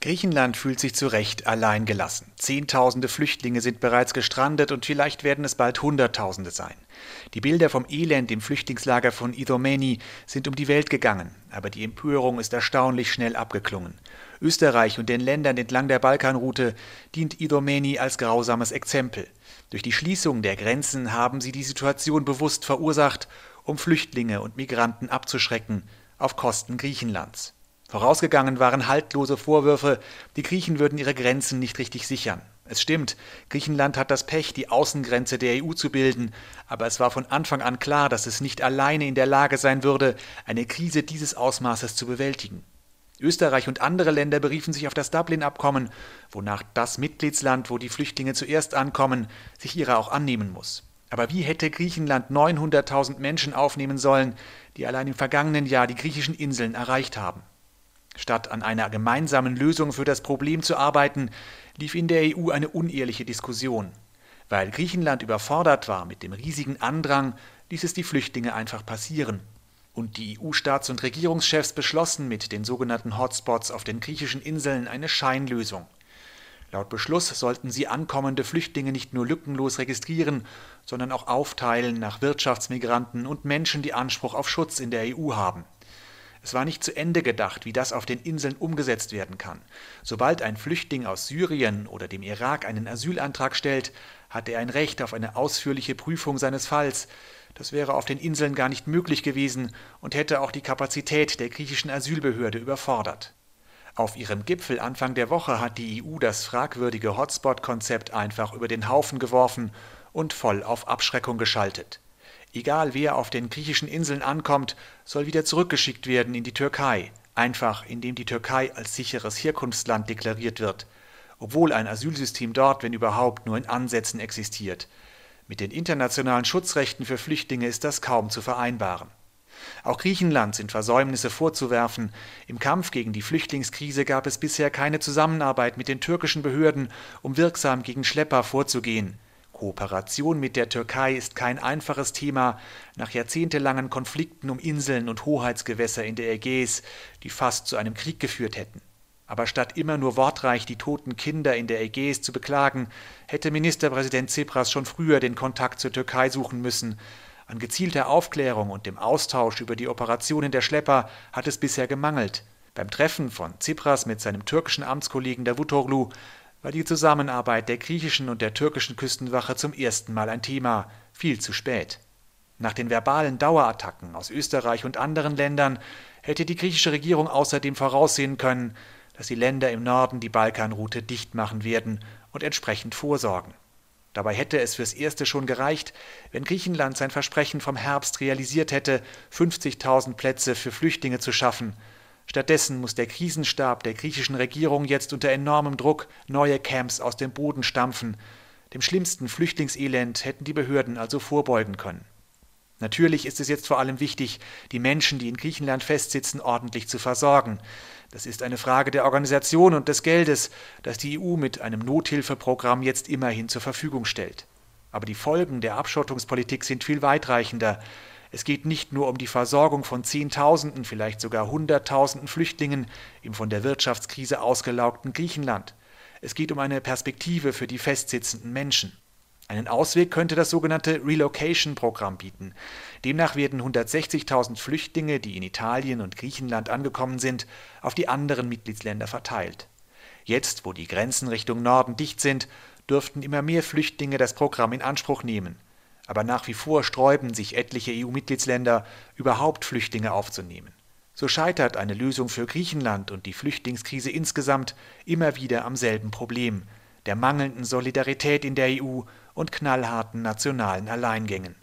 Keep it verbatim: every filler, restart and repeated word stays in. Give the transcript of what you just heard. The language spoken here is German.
Griechenland fühlt sich zu Recht alleingelassen. Zehntausende Flüchtlinge sind bereits gestrandet und vielleicht werden es bald Hunderttausende sein. Die Bilder vom Elend im Flüchtlingslager von Idomeni sind um die Welt gegangen, aber die Empörung ist erstaunlich schnell abgeklungen. Österreich und den Ländern entlang der Balkanroute dient Idomeni als grausames Exempel. Durch die Schließung der Grenzen haben sie die Situation bewusst verursacht, um Flüchtlinge und Migranten abzuschrecken, auf Kosten Griechenlands. Vorausgegangen waren haltlose Vorwürfe, die Griechen würden ihre Grenzen nicht richtig sichern. Es stimmt, Griechenland hat das Pech, die Außengrenze der E U zu bilden, aber es war von Anfang an klar, dass es nicht alleine in der Lage sein würde, eine Krise dieses Ausmaßes zu bewältigen. Österreich und andere Länder beriefen sich auf das Dublin-Abkommen, wonach das Mitgliedsland, wo die Flüchtlinge zuerst ankommen, sich ihrer auch annehmen muss. Aber wie hätte Griechenland neunhunderttausend Menschen aufnehmen sollen, die allein im vergangenen Jahr die griechischen Inseln erreicht haben? Statt an einer gemeinsamen Lösung für das Problem zu arbeiten, lief in der E U eine unehrliche Diskussion. Weil Griechenland überfordert war mit dem riesigen Andrang, ließ es die Flüchtlinge einfach passieren. Und die E U-Staats- und Regierungschefs beschlossen mit den sogenannten Hotspots auf den griechischen Inseln eine Scheinlösung. Laut Beschluss sollten sie ankommende Flüchtlinge nicht nur lückenlos registrieren, sondern auch aufteilen nach Wirtschaftsmigranten und Menschen, die Anspruch auf Schutz in der E U haben. Es war nicht zu Ende gedacht, wie das auf den Inseln umgesetzt werden kann. Sobald ein Flüchtling aus Syrien oder dem Irak einen Asylantrag stellt, hat er ein Recht auf eine ausführliche Prüfung seines Falls. Das wäre auf den Inseln gar nicht möglich gewesen und hätte auch die Kapazität der griechischen Asylbehörde überfordert. Auf ihrem Gipfel Anfang der Woche hat die E U das fragwürdige Hotspot-Konzept einfach über den Haufen geworfen und voll auf Abschreckung geschaltet. Egal wer auf den griechischen Inseln ankommt, soll wieder zurückgeschickt werden in die Türkei, einfach indem die Türkei als sicheres Herkunftsland deklariert wird, obwohl ein Asylsystem dort, wenn überhaupt, nur in Ansätzen existiert. Mit den internationalen Schutzrechten für Flüchtlinge ist das kaum zu vereinbaren. Auch Griechenland sind Versäumnisse vorzuwerfen. Im Kampf gegen die Flüchtlingskrise gab es bisher keine Zusammenarbeit mit den türkischen Behörden, um wirksam gegen Schlepper vorzugehen. Kooperation mit der Türkei ist kein einfaches Thema nach jahrzehntelangen Konflikten um Inseln und Hoheitsgewässer in der Ägäis, die fast zu einem Krieg geführt hätten. Aber statt immer nur wortreich die toten Kinder in der Ägäis zu beklagen, hätte Ministerpräsident Tsipras schon früher den Kontakt zur Türkei suchen müssen. An gezielter Aufklärung und dem Austausch über die Operationen der Schlepper hat es bisher gemangelt. Beim Treffen von Tsipras mit seinem türkischen Amtskollegen Davutoglu war die Zusammenarbeit der griechischen und der türkischen Küstenwache zum ersten Mal ein Thema, viel zu spät. Nach den verbalen Dauerattacken aus Österreich und anderen Ländern hätte die griechische Regierung außerdem voraussehen können, dass die Länder im Norden die Balkanroute dicht machen werden und entsprechend vorsorgen. Dabei hätte es fürs Erste schon gereicht, wenn Griechenland sein Versprechen vom Herbst realisiert hätte, fünfzigtausend Plätze für Flüchtlinge zu schaffen. Stattdessen muss der Krisenstab der griechischen Regierung jetzt unter enormem Druck neue Camps aus dem Boden stampfen. Dem schlimmsten Flüchtlingselend hätten die Behörden also vorbeugen können. Natürlich ist es jetzt vor allem wichtig, die Menschen, die in Griechenland festsitzen, ordentlich zu versorgen. Das ist eine Frage der Organisation und des Geldes, das die E U mit einem Nothilfeprogramm jetzt immerhin zur Verfügung stellt. Aber die Folgen der Abschottungspolitik sind viel weitreichender. Es geht nicht nur um die Versorgung von Zehntausenden, vielleicht sogar Hunderttausenden Flüchtlingen im von der Wirtschaftskrise ausgelaugten Griechenland. Es geht um eine Perspektive für die festsitzenden Menschen. Einen Ausweg könnte das sogenannte Relocation-Programm bieten. Demnach werden hundertsechzigtausend Flüchtlinge, die in Italien und Griechenland angekommen sind, auf die anderen Mitgliedsländer verteilt. Jetzt, wo die Grenzen Richtung Norden dicht sind, dürften immer mehr Flüchtlinge das Programm in Anspruch nehmen. Aber nach wie vor sträuben sich etliche E U-Mitgliedsländer, überhaupt Flüchtlinge aufzunehmen. So scheitert eine Lösung für Griechenland und die Flüchtlingskrise insgesamt immer wieder am selben Problem, der mangelnden Solidarität in der E U und knallharten nationalen Alleingängen.